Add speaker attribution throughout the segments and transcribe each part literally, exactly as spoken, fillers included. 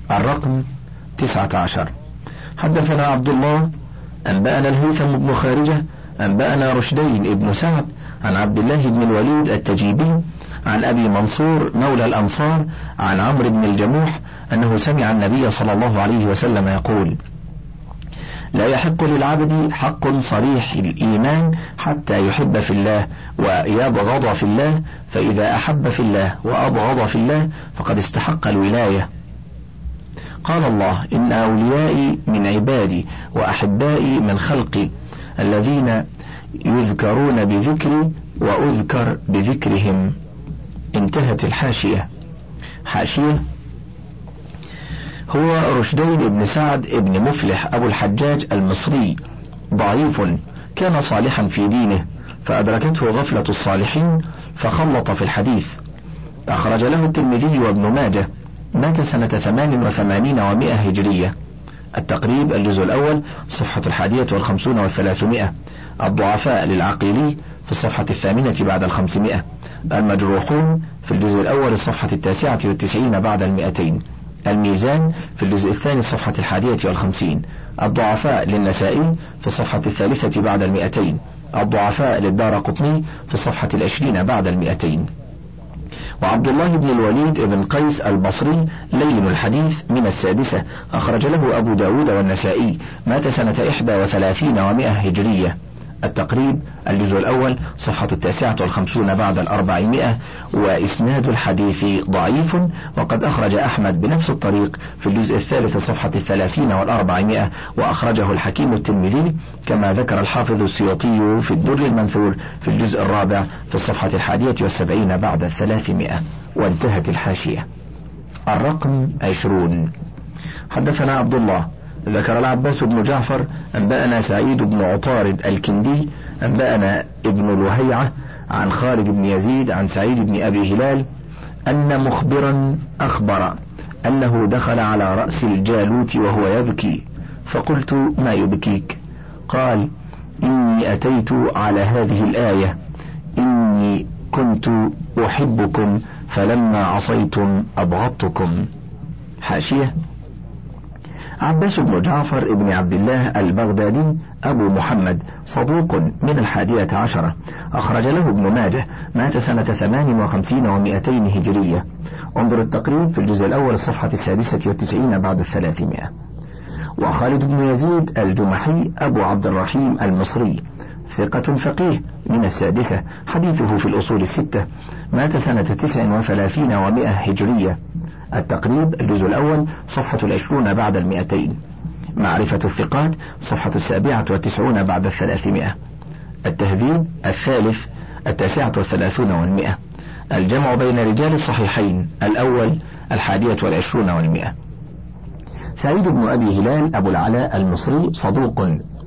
Speaker 1: الرقم تسعة عشر. حدثنا عبد الله أنبأنا الهيثم بن خارجة أنبأنا رشدين ابن سعد عن عبد الله بن الوليد التجيبي عن أبي منصور مولى الأنصار عن عمرو بن الجموح أنه سمع النبي صلى الله عليه وسلم يقول: لا يحق للعبد حق صريح الإيمان حتى يحب في الله ويبغض في الله، فإذا أحب في الله وأبغض في الله فقد استحق الولاية. قال الله: إن أوليائي من عبادي وأحبائي من خلقي الذين يذكرون بذكري وأذكر بذكرهم. انتهت الحاشية. حاشية: هو رشدين ابن سعد ابن مفلح أبو الحجاج المصري ضعيف، كان صالحا في دينه فأدركته غفلة الصالحين فخلط في الحديث. أخرج له الترمذي وابن ماجه. مات سنة ثمان وثمانين ومائة هجرية. التقريب الجزء الأول صفحة الحادية والخمسون والثلاثمائة. الضعفاء للعقيلي في الصفحة الثامنة بعد الخمسمائة. المجروحون في الجزء الأول الصفحة التاسعة والتسعين بعد المئتين. الميزان في الجزء الثاني الصفحة الحادية والخمسين. الضعفاء للنسائي في الصفحة الثالثة بعد المئتين. الضعفاء للدارقطني في الصفحة العشرين بعد المئتين. وعبد الله بن الوليد بن قيس البصري لين الحديث من السادسة، أخرج له أبو داود والنسائي. مات سنة إحدى وثلاثين ومائة هجرية. التقريب الجزء الأول صفحة التاسعة والخمسون بعد الأربعمائة. وإسناد الحديث ضعيف، وقد أخرج أحمد بنفس الطريق في الجزء الثالث صفحة الثلاثين والأربعمائة، وأخرجه الحكيم الترمذي كما ذكر الحافظ السيوطي في الدر المنثور في الجزء الرابع في الصفحة الحادية والسبعين بعد الثلاثمائة. وانتهت الحاشية. الرقم عشرون. حدثنا عبد الله ذكر العباس بن جعفر أنبأنا سعيد بن عطارد الكندي أنبأنا ابن لهيعة عن خالد بن يزيد عن سعيد بن أبي هلال أن مخبرا أخبر أنه دخل على رأس الجالوت وهو يبكي، فقلت: ما يبكيك؟ قال: إني أتيت على هذه الآية: إني كنت أحبكم فلما عصيتم أبغضتكم. حاشية: عباس بن جعفر ابن عبد الله البغدادي أبو محمد صدوق من الحادية عشرة، أخرج له ابن ماجه. مات سنة ثمان وخمسين ومائتين هجرية. انظر التقريب في الجزء الأول الصفحة السادسة والتسعين بعد الثلاثمائة. وخالد بن يزيد الجمحي أبو عبد الرحيم المصري ثقة فقيه من السادسة، حديثه في الأصول الستة. مات سنة تسع وثلاثين ومائة هجرية. التقريب الجزء الأول صفحة العشرون بعد المئتين. معرفة الثقات صفحة السابعة والتسعون بعد الثلاثمائة. التهذيب الثالث التاسعة والثلاثون والمئة. الجمع بين رجال الصحيحين الأول الحادية والعشرون والمئة. سعيد بن أبي هلال أبو العلاء المصري صدوق،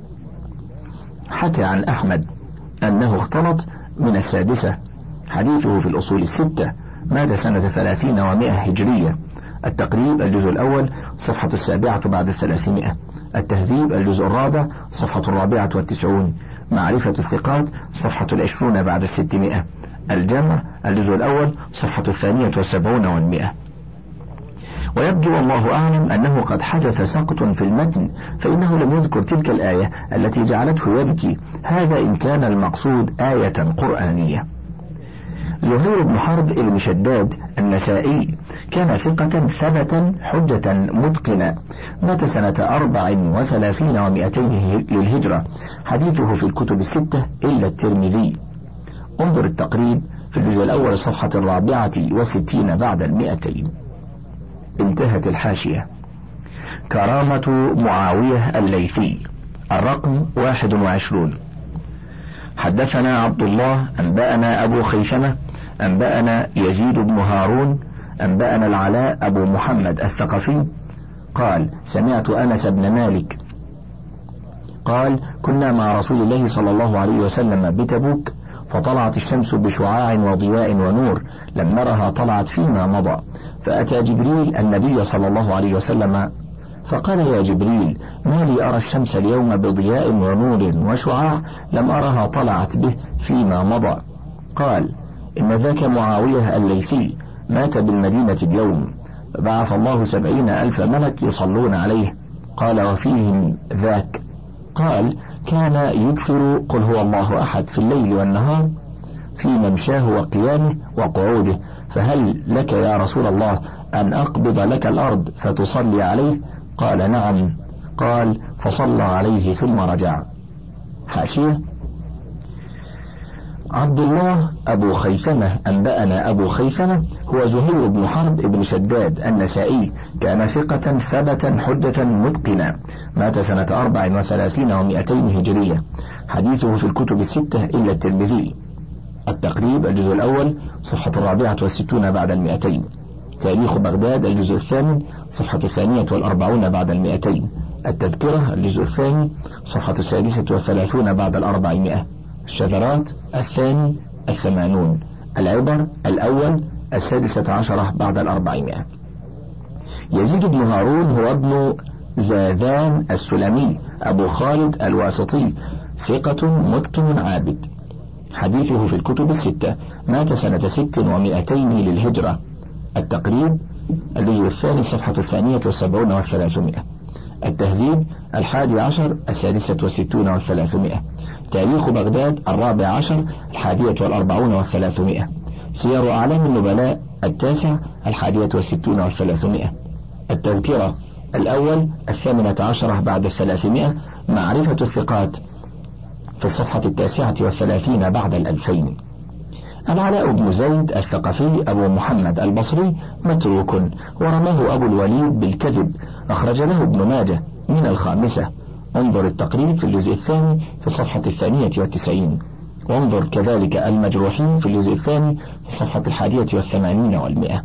Speaker 1: حكى عن أحمد أنه اختلط من السادسة، حديثه في الأصول الستة. مات سنة ثلاثين ومائة هجرية. التقريب الجزء الأول صفحة السابعة بعد الثلاثمائة. التهذيب الجزء الرابع صفحة الرابعة والتسعون. معرفة الثقات صفحة العشرون بعد الستمائة. الجمع الجزء الأول صفحة الثانية والسبعون والمئة. ويبدو والله أعلم أنه قد حدث سقط في المتن، فإنه لم يذكر تلك الآية التي جعلته يبكي، هذا إن كان المقصود آية قرآنية. زهير بن حرب بن شداد النسائي كان ثقة ثبتا حجة متقنا. مات سنة أربع وثلاثين ومائتين للهجرة، حديثه في الكتب الستة إلا الترمذي. انظر التقريب في الجزء الأول الصفحة الرابعة والستين بعد المئتين. انتهت الحاشية. كرامة معاوية الليثي. الرقم واحد وعشرون. حدثنا عبد الله أنبأنا أبو خيثمة أنبأنا يزيد بن هارون أنبأنا العلاء أبو محمد الثقفي قال: سمعت أنس بن مالك قال: كنا مع رسول الله صلى الله عليه وسلم بتبوك، فطلعت الشمس بشعاع وضياء ونور لم نرها طلعت فيما مضى، فأتى جبريل النبي صلى الله عليه وسلم فقال: يا جبريل، ما لي أرى الشمس اليوم بضياء ونور وشعاع لم أرها طلعت به فيما مضى؟ قال: إن ذاك معاوية الليثي مات بالمدينة اليوم، بعث الله سبعين ألف ملك يصلون عليه. قال وفيهم ذاك؟ قال كان يكثر قل هو الله أحد في الليل والنهار في ممشاه وقيامه وقعوده، فهل لك يا رسول الله أن أقبض لك الأرض فتصلي عليه؟ قال نعم. قال فصلى عليه ثم رجع. حاشية: عبد الله أبو خيثمة أنبأنا أبو خيثمة هو زهير بن حرب بن شداد النسائي، كان ثقة ثبتا حجة متقنا، مات سنة أربع وثلاثين ومائتين هجرية، حديثه في الكتب الستة إلا الترمذي. التقريب الجزء الأول صفحة الرابعة والستون بعد المئتين. تاريخ بغداد الجزء الثامن صفحة الثانية والأربعون بعد المئتين. التذكرة الجزء الثاني صفحة السادسة والثلاثون بعد الأربعمائة. الشذرات الثاني الثمانون. العبر الأول السادسة عشرة بعد الأربعمائة. يزيد بن هارون هو ابن زاذان السلمي أبو خالد الواسطي، ثقة متقن عابد، حديثه في الكتب الستة، مات سنة ست ومائتين للهجرة. التقريب الجزء الثاني صفحة الثانية والسبعون والثلاثمائة. التهذيب الحادي عشر السادسة والستون والثلاثمائة. تاريخ بغداد الرابع عشر الحادية والأربعون والثلاثمائة. سير أعلام النبلاء التاسع الحادية والستون والثلاثمائة. التذكرة الأول الثامنة عشرة بعد الثلاثمائة. معرفة الثقات في الصفحة التاسعة والثلاثين بعد الألفين. العلاء بن زيد الثقفي أبو محمد البصري متروك، ورماه أبو الوليد بالكذب، أخرج له ابن ماجه من الخامسة. انظر التقريب في الجزء الثاني في الصفحة الثانية والتسعين، وانظر كذلك المجروحين في الجزء الثاني في الصفحة الحادية والثمانين والمئة.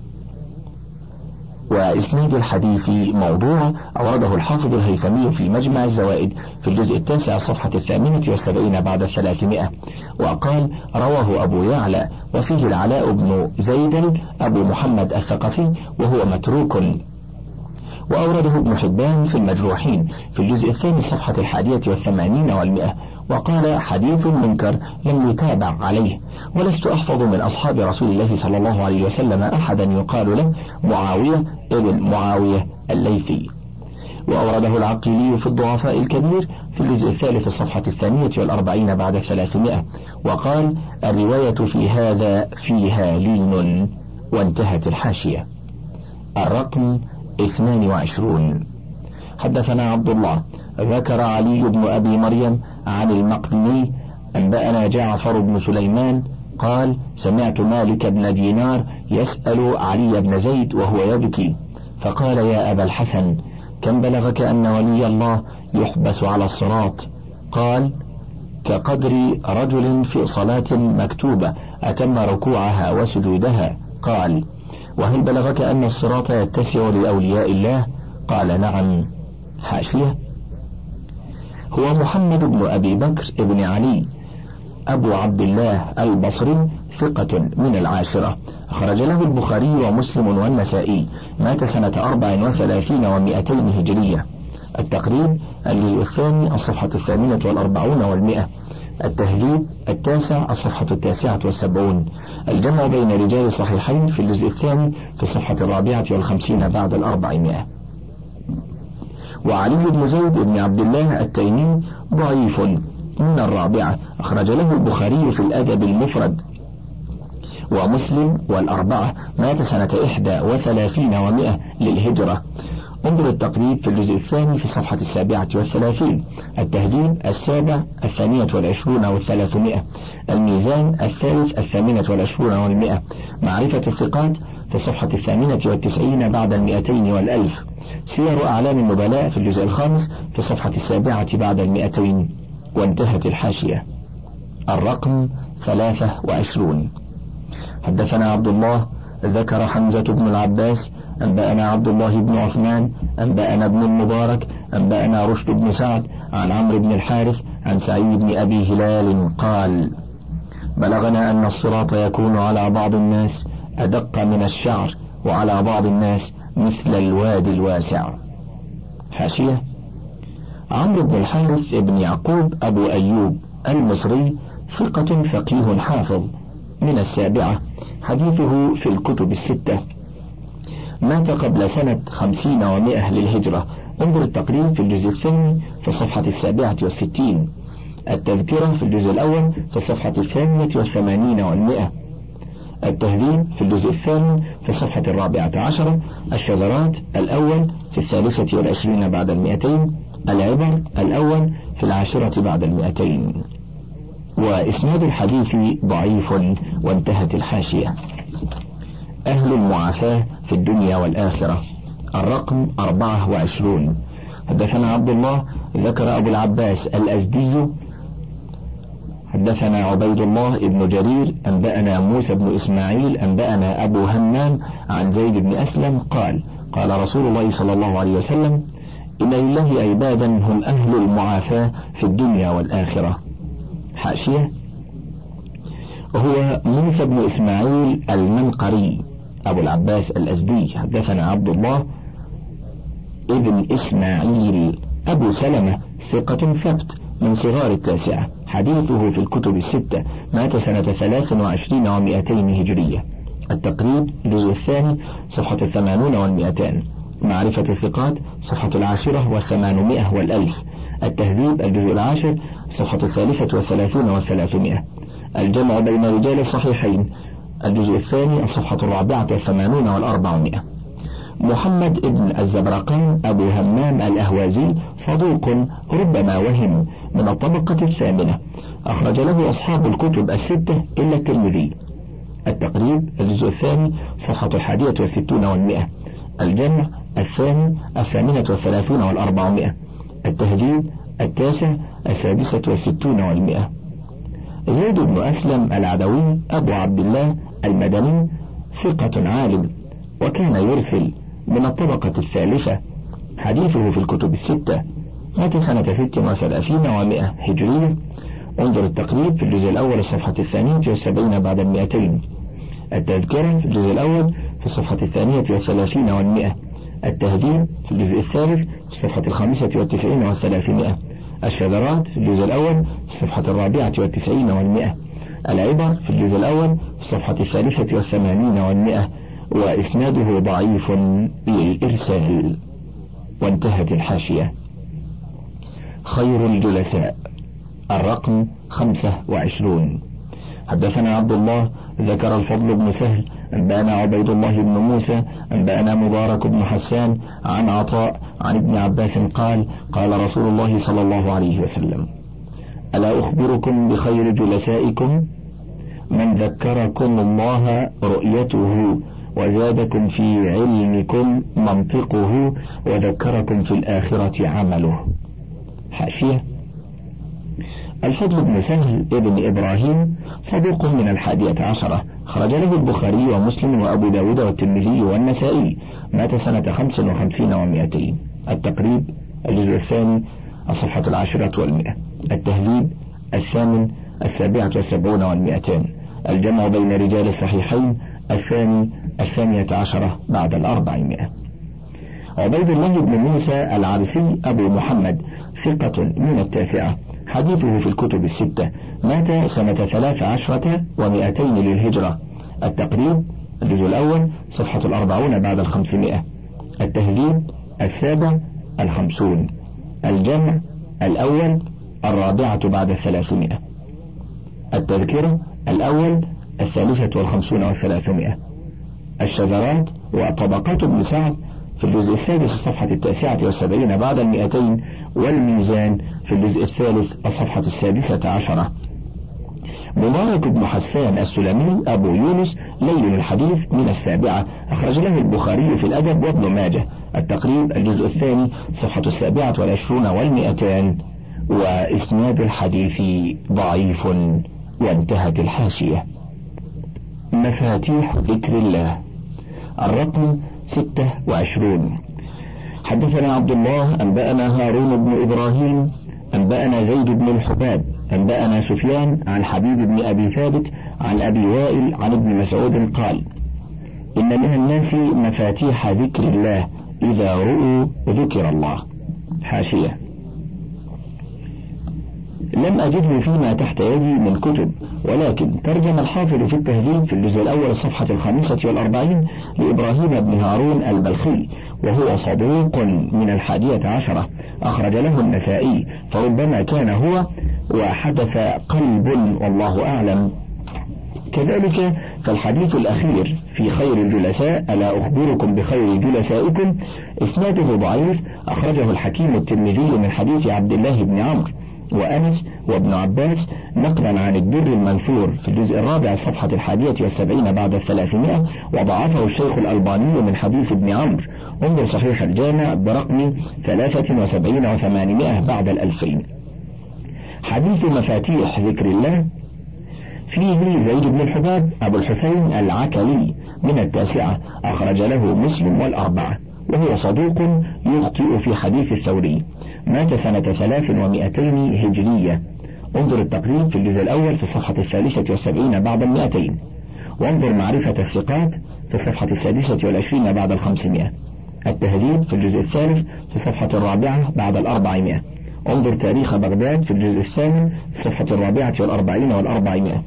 Speaker 1: وإسناد الحديث موضوع أورده الحافظ الهيثمي في مجمع الزوائد في الجزء التاسع الصفحة الثامنة والسبعين بعد الثلاثمائة، وقال رواه أبو يعلى وفيه العلاء بن زيد أبو محمد الثقفي وهو متروك. وأورده ابن حبان في المجروحين في الجزء الثاني الصفحة الحادية والثمانين والمئة، وقال حديث منكر لم يتابع عليه. ولست أحفظ من أصحاب رسول الله صلى الله عليه وسلم أحدا يقال له معاوية ابن معاوية الليثي. وأورده العقيلي في الضعفاء الكبير في الجزء الثالث الصفحة الثانية والأربعين بعد الثلاثمائة، وقال الرواية في هذا فيها لين، وانتهت الحاشية. الرقم اثنان وعشرون. حدثنا عبد الله ذكر علي بن أبي مريم عن المقدمي أنبأنا جعفر بن سليمان قال سمعت مالك بن دينار يسأل علي بن زيد وهو يبكي، فقال يا أبا الحسن كم بلغك أن ولي الله يحبس على الصراط؟ قال كقدر رجل في صلاة مكتوبة أتم ركوعها وسجودها. قال وهل بلغك أن الصراط يتسع لأولياء الله؟ قال نعم. حاشية: هو محمد بن أبي بكر بن علي أبو عبد الله البصري، ثقة من العاشرة، أخرج له البخاري ومسلم والنسائي، مات سنة أربع وثلاثين ومائتين هجرية. التقريب الجزء الثاني الصفحة الثامنة والأربعون والمئة. التهذيب التاسع الصفحة التاسعة والسبعون. الجمع بين رجال الصحيحين في الجزء الثاني في الصفحة الرابعة والخمسين بعد الأربعمائة. وعلي بن زيد بن عبد الله التيمي ضعيف من الرابعة، أخرج له البخاري في الأدب المفرد ومسلم والأربعة، مات سنة إحدى وثلاثين ومائة للهجرة. انظر التقريب في الجزء الثاني في الصفحة السابعة والثلاثين. التهذيب السابع الثانية والعشرون والثلاثمائة. الميزان الثالث الثامنة والعشرون والمئة. معرفة الثقات في الصفحة الثامنة والتسعين بعد المئتين والألف. سير أعلام النبلاء في الجزء الخامس في الصفحة السابعة بعد المئتين، وانتهت الحاشية. الرقم ثلاثة وعشرون. حدثنا عبد الله ذكر حمزة بن العباس أنبأنا عبد الله بن عثمان أنبأنا ابن المبارك أنبأنا رشد بن سعد عن عمرو بن الحارث عن سعيد بن أبي هلال قال بلغنا أن الصراط يكون على بعض الناس أدق من الشعر وعلى بعض الناس مثل الوادي الواسع. حاشية: عمرو بن الحارث بن يعقوب أبو أيوب المصري، ثقة فقيه حافظ من السابعة، حديثه في الكتب الستة. مات قبل سنة خمسين ومائة للهجرة. انظر التقريب في الجزء الثاني في الصفحة السابعة والستين. التذكرة في الجزء الأول في الصفحة الثامنة والثمانين والمئة. التهذيب في الجزء الثاني في الصفحة الرابعة عشرة. الشذرات الأول في الثالثة والعشرين بعد المئتين. العبر الأول في العاشرة بعد المئتين. وإسناد الحديث ضعيف. وانتهت الحاشية. أهل المعافاة في الدنيا والآخرة. الرقم أربعة وعشرون. حدثنا عبد الله ذكر أبو العباس الأزدي حدثنا عبيد الله بن جرير أنبأنا موسى بن إسماعيل أنبأنا أبو همام عن زيد بن أسلم قال قال رسول الله صلى الله عليه وسلم إن لله عبادا هم أهل المعافاة في الدنيا والآخرة. حاشية. هو موسى بن إسماعيل المنقري أبو العباس الأزدي. حدثنا عبد الله ابن إسماعيل أبو سلمة ثقة ثبت من صغار التاسعة، حديثه في الكتب الستة، مات سنة ثلاث وعشرين ومائتين هجرية. التقريب الجزء الثاني صفحة الثمانون والمئتان. معرفة الثقات صفحة العاشرة والثمانمائة والألف. التهذيب الجزء العاشر صفحة الثالثة والثلاثون والثلاثمائة. الجمع بين رجال الصحيحين الجزء الثاني الصفحة الرابعة والثمانون والأربعمائة. محمد ابن الزبرقان أبو همام الأهوازي صدوق ربما وهم، من الطبقة الثامنة، أخرج له أصحاب الكتب الستة إلا الترمذي. التقريب الجزء الثاني صفحة الحادية والستون والمئة. الجمع الثاني الثامنة والثلاثون والأربعمائة. التهذيب التاسع السادسة والستون والمئة. زيد بن أسلم العدوي أبو عبد الله المدني ثقة عالم، وكان يرسل، من الطبقة الثالثة، حديثه في الكتب الستة، مات سنة ست وثلاثين ومائة هجرية. انظر التقريب في الجزء الأول الصفحة الثانية والسبعين بعد المئتين. التذكرة في الجزء الأول في الصفحة الثانية والثلاثين والمئة. التهذيب في الجزء الثالث في الصفحة الخامسة والتسعين والثلاثمائة. الشذرات في الجزء الأول في الصفحة الرابعة والتسعين والمئة. العبر في الجزء الأول في الصفحة الثالثة والثمانين والمئة. وإسناده ضعيف للإرسال. وانتهت الحاشية. خير الجلساء. الرقم خمسة وعشرون. حدثنا عبد الله ذكر الفضل بن سهل أنبأنا عبيد الله بن موسى أنبأنا مبارك بن حسان عن عطاء عن ابن عباس قال قال رسول الله صلى الله عليه وسلم ألا أخبركم بخير جلسائكم من ذكركم الله رؤيته وزادكم في علمكم منطقه وذكركم في الآخرة عمله. حاشية. الفضل بن سهل ابن إبراهيم صدوق من الحادية عشرة، خرج له البخاري ومسلم وأبو داود والترمذي والنسائي، مات سنة خمس وخمسين ومائتين. التقريب الجزء الثاني الصفحة العاشرة والمئة. التهذيب الثامن السابعة والسبعون والمئتان. الجمع بين رجال الصحيحين الثاني الثانية عشرة بعد الأربعمائة. عبيد الله بن موسى العبسي أبو محمد ثقة من التاسعة، حديثه في الكتب الستة، مات سنة ثلاث عشرة ومائتين للهجرة. التقريب الجزء الأول صفحة الأربعون بعد الخمسمائة. التهذيب السابع الخمسون. الجمع الأول الرابعة بعد الثلاثمائة. التذكرة الأول الثالثة والخمسون والثلاثمائة. الشذرات وطبقات ابن سعد في الجزء السادس الصفحة التاسعة والسبعين بعد المئتين. والميزان في الجزء الثالث الصفحة السادسة عشرة. مبارك بن حسان السلمي أبو يونس ليل الحديث من السابعة، أخرج له البخاري في الأدب وابن ماجه. التقريب الجزء الثاني صفحة السابعة والعشرون والمئتان. وإسناد الحديث ضعيف. وانتهت الحاشية. مفاتيح ذكر الله. الرقم ستة وعشرون. حدثنا عبد الله أنبأنا هارون بن إبراهيم أنبأنا زيد بن الحباب أنبأنا سفيان عن حبيب بن أبي ثابت عن أبي وائل عن ابن مسعود قال إن من الناس مفاتيح ذكر الله إذا رؤوا ذكر الله. حاشية. لم أجده فيما تحت يدي من كتب، ولكن ترجم الحافظ في التهذيب في الجزء الأول الصفحة الخامسة والأربعين لإبراهيم بن هارون البلخي، وهو صدوق من الحادية عشرة، أخرج له النسائي، فربما كان هو وحدث قلب والله أعلم. كذلك فالحديث الأخير في خير الجلساء ألا أخبركم بخير جلسائكم إسناده ضعيف، أخرجه الحكيم الترمذي من حديث عبد الله بن عمرو وأنس وابن عباس نقلا عن الدر المنثور في الجزء الرابع الصفحة الحادية والسبعين بعد الثلاثمائة، وضعفه الشيخ الألباني من حديث ابن عمرو. انظر صحيح الجامع برقم ثلاثة وسبعين وثمانمائة بعد الألفين. حديث مفاتيح ذكر الله فيه زيد بن الحباب أبو الحسين العكلي من التاسعة، أخرج له مسلم والأربعة، وهو صدوق يخطئ في حديث الثوري، مات سنة ثلاث ومائتين هجرية. انظر التقريب في الجزء الأول في الصفحة الثالثة والسبعين بعد المائتين، وانظر معرفة الثقات في الصفحة السادسة والعشرين بعد الخمسمائة، التهذيب في الجزء الثالث في الصفحة الرابعة بعد الأربعمائة، انظر تاريخ بغداد في الجزء الثامن في الصفحة الرابعة والأربعين والأربعمائة.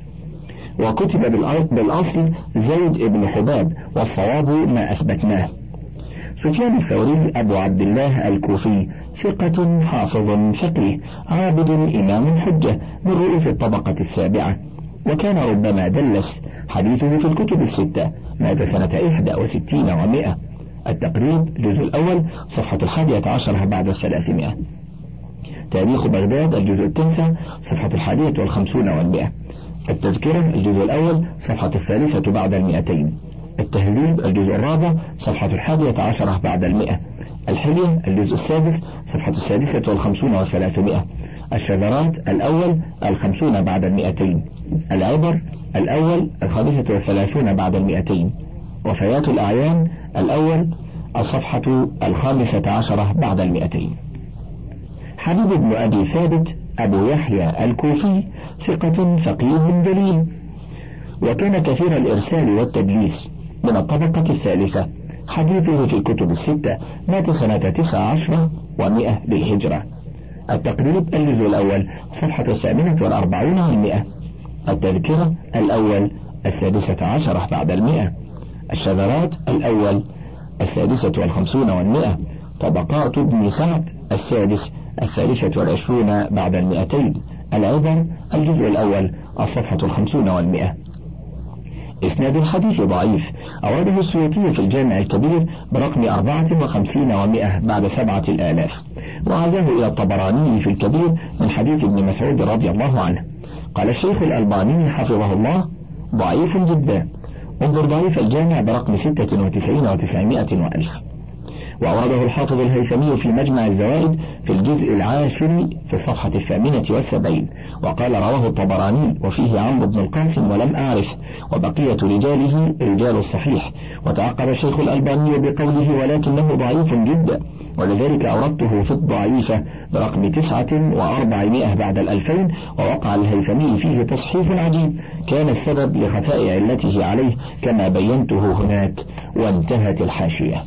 Speaker 1: وكتب بالأصل زيد بن حباب، والصواب ما أثبتناه. سفيان الثوري أبو عبد الله الكوفي ثقة حافظ فقيه عابد إمام حجة من رؤوس الطبقة السابعة، وكان ربما دلس، حديثه في الكتب الستة، مات سنة إحدى وستين ومائة. التقريب الجزء الأول صفحة الحادية عشر بعد الثلاثمائة، تاريخ بغداد الجزء التاسع صفحة الحادية والخمسون والمائة، التذكرة الجزء الأول صفحة الثالثة بعد المئتين، التهذيب الجزء الرابع صفحة الحادية عشرة بعد المئة، الحلية الجزء السادس صفحة السادسة والخمسون والثلاثمائة، الشذرات الأول الخمسون بعد المئتين، العبر الأول الخامسة والثلاثون بعد المئتين، وفيات الأعيان الأول الصفحة الخامسة عشرة بعد المئتين. حبيب بن أبي ثابت أبو يحيى الكوفي ثقة فقيه جليل، وكان كثير الإرسال والتدليس من الطبقة الثالثة، حديثه في الكتب الستة، مات سنة تسع عشر ومائة للهجرة. التقريب الجزء الأول صفحة الثامنة والأربعون والمئة، التذكرة الأول السادسة عشرة بعد المئة، الشذرات الأول السادسة والخمسون والمئة، طبقات ابن سعد السادس الثالثة والعشرون بعد المئتين، العبر الجزء الأول الصفحة الخمسون والمئة. إسناد الحديث ضعيف، أورده السيوطي في الجامع الكبير برقم أربعة وخمسين ومائة بعد سبعة الآلاف، وعزاه إلى الطبراني في الكبير من حديث ابن مسعود رضي الله عنه. قال الشيخ الألباني حفظه الله ضعيف جدا، انظر ضعيف الجامع برقم ستة وتسعين وتسعمائة وألف. وأورده الحافظ الهيثمي في مجمع الزوائد في الجزء العاشر في الصفحة الثامنة والسبعين، وقال رواه الطبراني وفيه عمرو بن القاسم ولم أعرف، وبقية رجاله رجال الصحيح. وتعقب الشيخ الألباني بقوله ولكنه ضعيف جدا، ولذلك أوردته في الضعيفة برقم تسعة وأربعمائة بعد الألفين، ووقع الهيثمي فيه تصحيف عجيب كان السبب لخفاء علته عليه كما بينته هناك. وانتهت الحاشية.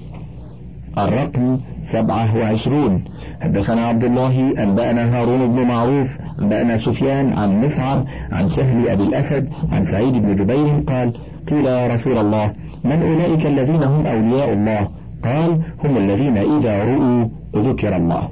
Speaker 1: الرقم سبعة وعشرون. حدثنا عبد الله أنبأنا هارون بن معروف أنبأنا سفيان عن مسعر عن سهل أبي الأسد عن سعيد بن جبير قال قيل يا رسول الله من أولئك الذين هم أولياء الله؟ قال هم الذين إذا رؤوا ذكر الله.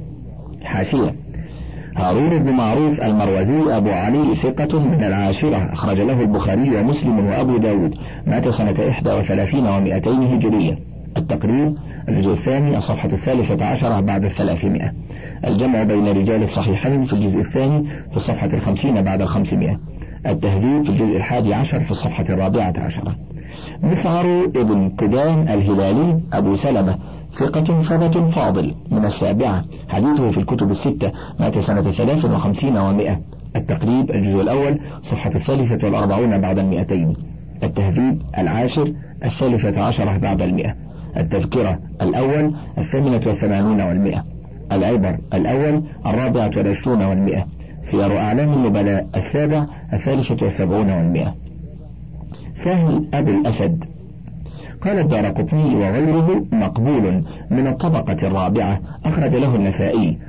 Speaker 1: حاشية. هارون بن معروف المروزي أبو علي ثقة من العاشرة، أخرج له البخاري ومسلم وأبو داود، مات سنة إحدى وثلاثين ومائتين هجرية. التقريب الجزء الثاني الصفحة الثالثة عشرة بعد الثلاثمائة، الجمع بين رجال الصحيحين في الجزء الثاني في الصفحة الخمسين بعد الخمسمائة، التهذيب في الجزء الحادي عشر في الصفحة الرابعة عشرة. مسعر ابن قدام الهلالي أبو سلمة ثقة ثبت فاضل من السابعة، حديثه في الكتب الستة، مات سنة ثلاث وخمسين ومائة. التقريب الجزء الأول صفحة الثالثة والأربعون بعد المئتين، التهذيب العاشر الثالثة عشرة بعد المئة، التذكرة الأول الثامنة والثمانون والمئة، العبر الأول الرابعة والعشرون والمئة، سير أعلام النبلاء السابع الثالثة والسبعون والمئة. سهل أبي الأسد قال الدارقطني وغيره مقبول من الطبقة الرابعة، أخرج له النسائي،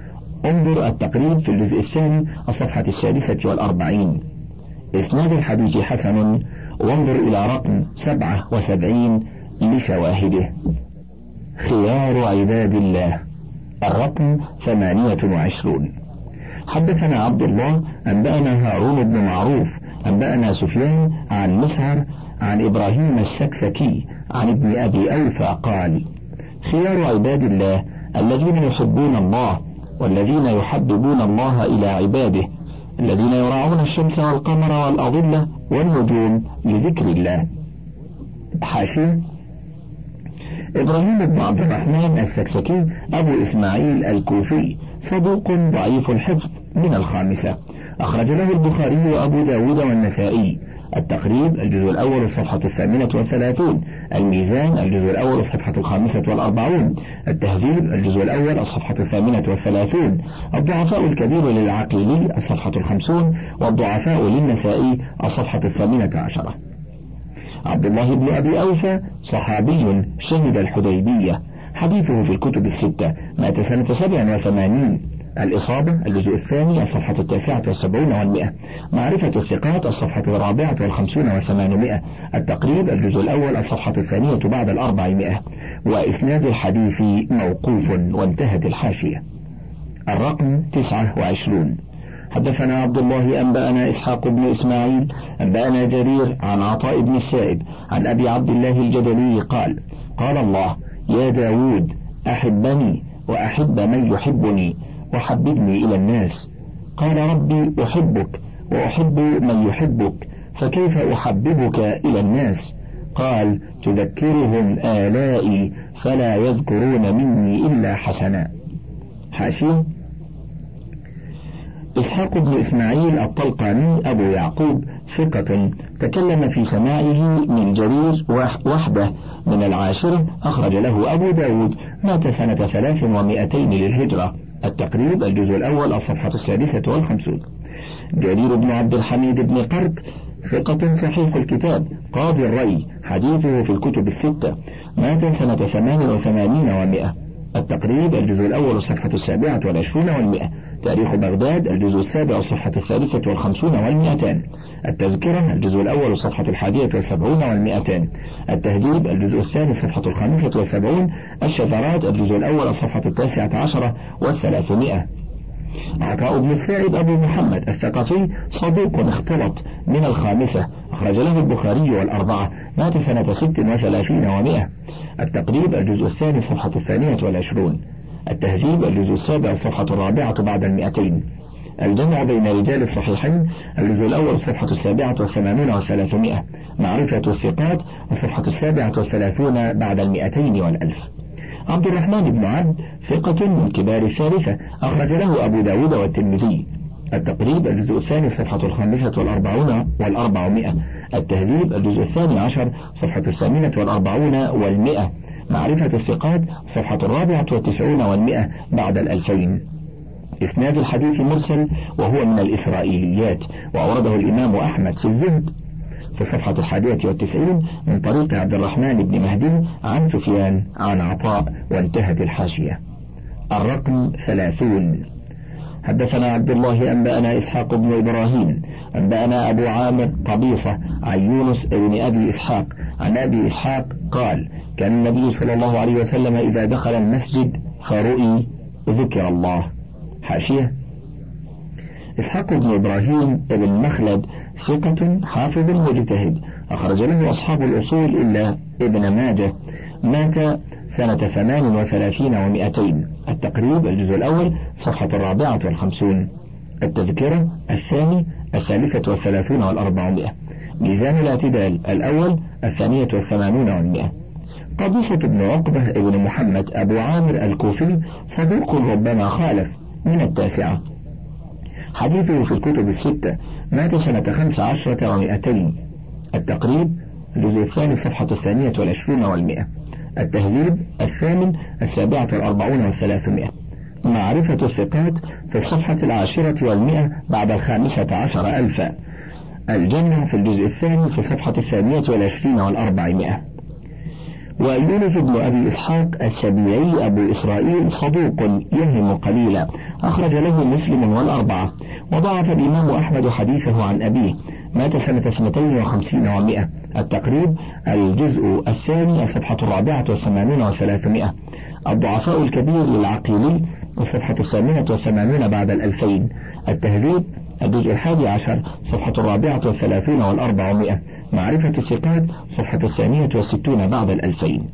Speaker 1: انظر التقريب في الجزء الثاني الصفحة السادسة والأربعين. إسناد الحديث حسن، وانظر إلى رقم سبعة وسبعين لشواهده. خيار عباد الله الرقم ثمانية وعشرون. حدثنا عبد الله أنبأنا هارون بن معروف أنبأنا سفيان عن مسعر عن إبراهيم السكسكي عن ابن أبي أوفى قال: خيار عباد الله الذين يحبون الله والذين يحببون الله إلى عباده، الذين يراعون الشمس والقمر والأظلة والنجوم لذكر الله. حاشية: إبراهيم بن عبد الرحمن السكسكي أبو إسماعيل الكوفي صدوق ضعيف الحفظ من الخامسة، أخرج له البخاري وأبو داود والنسائي. التقريب الجزء الأول الصفحة الثامنة والثلاثون، الميزان الجزء الأول الصفحة الخامسة والأربعون، التهذيب الجزء الأول الصفحة الثامنة والثلاثون، الضعفاء الكبير للعقيلي الصفحة الخمسون، والضعفاء للنسائي الصفحة الثامنة عشرة. عبد الله بن أبي أوفى صحابي شهد الحديبية، حديثه في الكتب الستة، مات سنة سبع وثمانين. الإصابة الجزء الثاني الصفحة التاسعة والسبعون والمئة، معرفة الثقات الصفحة الرابعة والخمسون وثمانمائة، التقريب الجزء الأول الصفحة الثانية بعد الأربعمائة، وإسناد الحديث موقوف، وانتهت الحاشية. الرقم تسعة وعشرون. حدثنا عبد الله أنبأنا إسحاق بن إسماعيل أنبأنا جرير عن عطاء بن السائب عن أبي عبد الله الجدلي قال: قال الله: يا داود أحبني وأحب من يحبني وحببني إلى الناس. قال: ربي أحبك وأحب من يحبك، فكيف أحببك إلى الناس؟ قال: تذكرهم آلائي فلا يذكرون مني إلا حسنا. حاشية: إسحاق بن إسماعيل الطلقاني أبو يعقوب ثقة، تكلم في سماعه من جرير وحده من العاشرة، أخرج له أبو داود، مات سنة ثلاث ومائتين للهجرة. التقريب الجزء الأول الصفحة السادسة والخمسون. جرير بن عبد الحميد بن قرط ثقة صحيح الكتاب، قاضي الري، حديثه في الكتب الستة، مات سنة ثمان وثمانين ومائة. التقريب الجزء الأول الصفحة السابعة والعشرون والمئة. تاريخ بغداد الجزء السابع الصفحة الثالثة والخمسون والمئتان. التذكرة الجزء الأول الصفحة الحادية والسبعون والمئتان. التهذيب الجزء الثاني الصفحة الخامسة والسبعون. الشذرات الجزء الأول الصفحة التاسعة عشرة والثلاثمائة. عطاء بن السائب أبو محمد الثقفي صدوق اختلط من الخامسة، أخرج له البخاري والأربعة، مات سنة ست وثلاثين ومائة. التقريب الجزء الثاني الصفحة الثانية والعشرون. التهذيب الجزء السابع الصفحة الرابعة بعد المئتين. الجمع بين رجال الصحيحين الجزء الأول الصفحة السابعة والثمانون والثلاثمائة. معرفة الثقات الصفحة السابعة والثلاثون بعد المئتين والألف. عبد الرحمن بن عبد ثقة من كبار الثالثة، أخرج له أبو داود والترمذي. التقريب الجزء الثاني الصفحة الخامسة والأربعون والأربعمائة. التهذيب الجزء الثاني عشر صفحة الثامنة والأربعون والمئة. معرفة الثقات صفحة الرابعة والتسعون والمئة بعد الألفين. إسناد الحديث مرسل وهو من الإسرائيليات، وأورده الإمام أحمد في الزهد في الصفحة الحادية والتسعين من طريق عبد الرحمن بن مهدي عن سفيان عن عطاء، وانتهت الحاشية. الرقم ثلاثون. حدثنا عبد الله أنبأنا إسحاق بن إبراهيم أنبأنا أبو عامر قبيصة عن يونس بن أبي إسحاق عن أبي إسحاق قال: كان النبي صلى الله عليه وسلم إذا دخل المسجد فرؤي ذكر الله. حاشية: إسحاق بن إبراهيم بن مخلد ثقة حافظ مجتهد، أخرج له أصحاب الأصول إلا ابن ماجه، مات سنة ثمان وثلاثين ومئتين. التقريب الجزء الأول صفحة الرابعة والخمسون. التذكرة الثاني الثالثة والثلاثون والأربعمائة. ميزان الاعتدال الأول الثانية والثمانون والمئة. قبيصة بن عقبة ابن محمد أبو عامر الكوفي صدوق ربما خالف، من التاسعة، حديثه في الكتب الستة، مات سنة خمس عشرة ومئتين. التقريب الجزء الثاني الصفحة الثانية والعشرون والمئة. التهذيب الثامن السابعة والأربعون والثلاثمائة. معرفة الثقات في الصفحة العاشرة والمئة بعد الخامسة عشر ألفا. الجنة في الجزء الثاني في الصفحة الثانية والعشرين والأربعمائة.
Speaker 2: ويونس بن أبي إسحاق السبيعي أبو إسرائيل صدوق يهم قليلا، أخرج له مسلم والأربعة. وضعف الإمام أحمد حديثه عن أبيه، مات سنة اثنتين وخمسين ومائة. التقريب الجزء الثاني الصفحة الرابعة والثمانون وثلاثمائة. الضعفاء الكبير للعقيلي الصفحة الثامنة والثمانون بعد الألفين. التهذيب الجزء الحادي عشر صفحة الرابعة والثلاثون والأربعمائة. معرفة الثقات صفحة الثانية والستون بعد الألفين.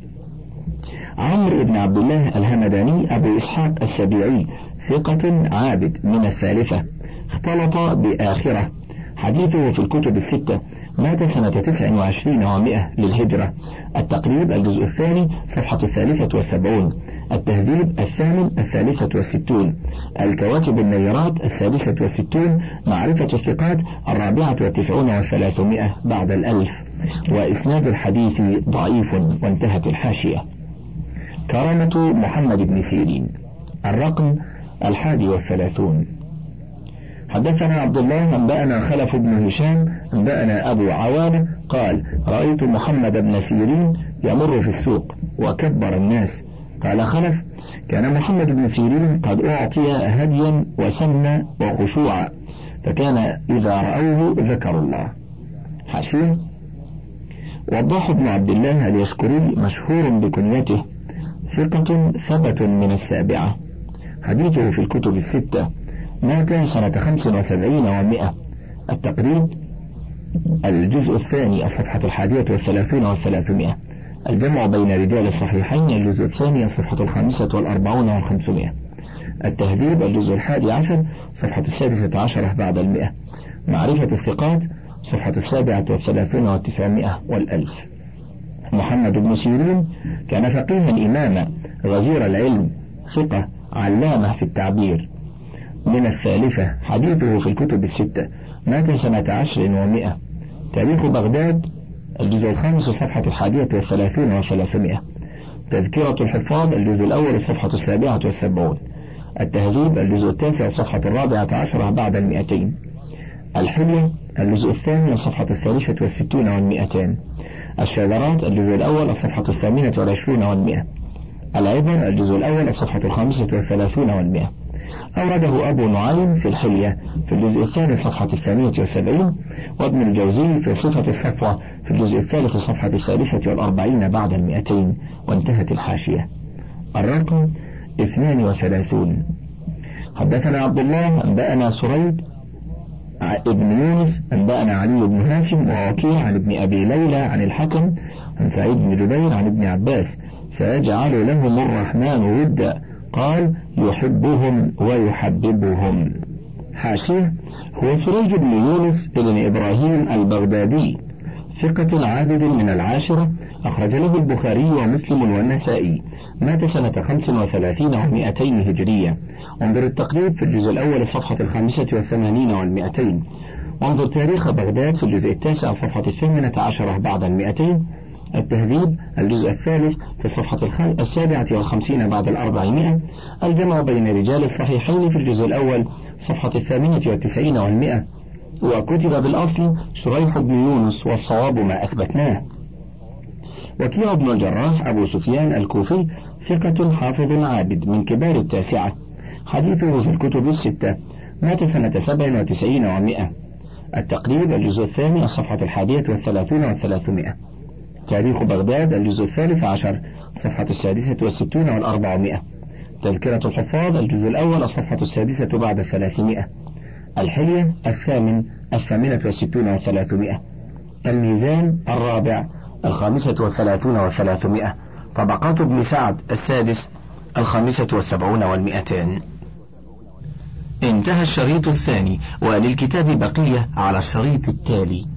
Speaker 2: عمرو بن عبد الله الهمداني أبو إسحاق السبيعي ثقة عابد من الثالثة، اختلط بآخرة، حديثه في الكتب الستة، مات سنة تسع وعشرين ومائة للهجرة. التقريب الجزء الثاني صفحة الثالثة والسبعون. التهذيب الثامن الثالثة والستون. الكواكب النيرات السادسة والستون. معرفة الثقات الرابعة والتسعون والثلاثمائة بعد الألف. وإسناد الحديث ضعيف، وانتهت الحاشية. كرامة محمد بن سيرين الرقم الحادي والثلاثون. حدثنا عبد الله أنبأنا خلف بن هشام أنبأنا أبو عوانة قال: رأيت محمد بن سيرين يمر في السوق وكبر الناس. قال خلف: كان محمد بن سيرين قد أعطي هديا وسمنا وخشوعا، فكان إذا رأوه ذكروا الله. حاشية: وضاح بن عبد الله اليشكري مشهور بكنيته، ثقة ثبت من السابعة، حديثه في الكتب الستة، مات سنة خمس وسبعين ومائة. التقريب الجزء الثاني الصفحة الحادية والثلاثون والثلاثمائة. الجمع بين رجال الصحيحين الجزء الثاني الصفحة الخامسة والأربعون والخمسمائة. التهذيب الجزء الحادي عشر صفحة السادسة عشرة بعد المئة. معرفة الثقات صفحة السابعة والثلاثون والتسعمائة والألف. محمد بن سيرين كان فقيها إماما غزير العلم، ثقة علامة في التعبير، من الثالثة، حديثه في الكتب الستة، مات سنة عشر ومائة. تاريخ بغداد الجزء الخامس صفحة الحادية والثلاثون وثلاثمائة. تذكرة الحفاظ الجزء الأول الصفحة السابعة والسبعون. التهذيب الجزء التاسع الصفحة الرابعة عشرة بعد المئتين. الحلية الجزء الثاني الصفحة الثالثة والستون والمئتين. الشذرات الجزء الأول الصفحة الثامنة والعشرون والمئة. العبر الجزء الأول الصفحة الخامسة والثلاثون والمئة. أورده أبو نعيم في الحلية في الجزء الثاني صفحة الثانية والسبعين، وابن الجوزي في صفة الصفوة في الجزء الثالث صفحة الثالثة والأربعين بعد المئتين، وانتهت الحاشية. الرقم اثنان وثلاثون. حدثنا عبد الله أنبأنا سريد ابن يونس أنبأنا علي بن هاشم ووكيع عن ابن أبي ليلى عن الحكم عن سعيد بن جبير عن ابن عباس: سيجعل لهم الرحمن ودا، قال: يحبهم ويحببهم. حاشية: هو سريج بن يونس بن إبراهيم البغدادي، ثقة عابد من العاشرة، أخرج له البخاري ومسلم والنسائي، مات سنة خمس وثلاثين ومائتين هجرية. وانظر التقريب في الجزء الأول الصفحة الخامسة والثمانين والمئتين. وانظر تاريخ بغداد في الجزء التاسع صفحة الثامنة عشرة بعد المئتين. التهذيب الجزء الثالث في الصفحة السابعة والخمسين بعد الأربعمائة. الجمع بين رجال الصحيحين في الجزء الأول صفحة الثامنة والتسعين والمئة. وكتب بالأصل شريح بن يونس، والصواب ما أثبتناه. وكيع بن الجراح أبو سفيان الكوفي، ثقة حافظ عابد من كبار التاسعة، حديثه في الكتب الستة، مات سنة سبع وتسعين ومائة. التقريب الجزء الثاني الصفحة الحادية والثلاثون والثلاثمائة. تاريخ بغداد الجزء الثالث عشر صفحة السادسة والستون والأربعمائة. تذكرة الحفاظ الجزء الأول الصفحة السادسة بعد الثلاثمائة. الحلية الثامن الثامنة والستون والثلاثمائة. الميزان الرابع الخامسة والثلاثون والثلاثمائة. طبقات ابن سعد السادس الخامسة والسبعون والمئتين. انتهى الشريط الثاني، وللكتاب بقية على الشريط التالي.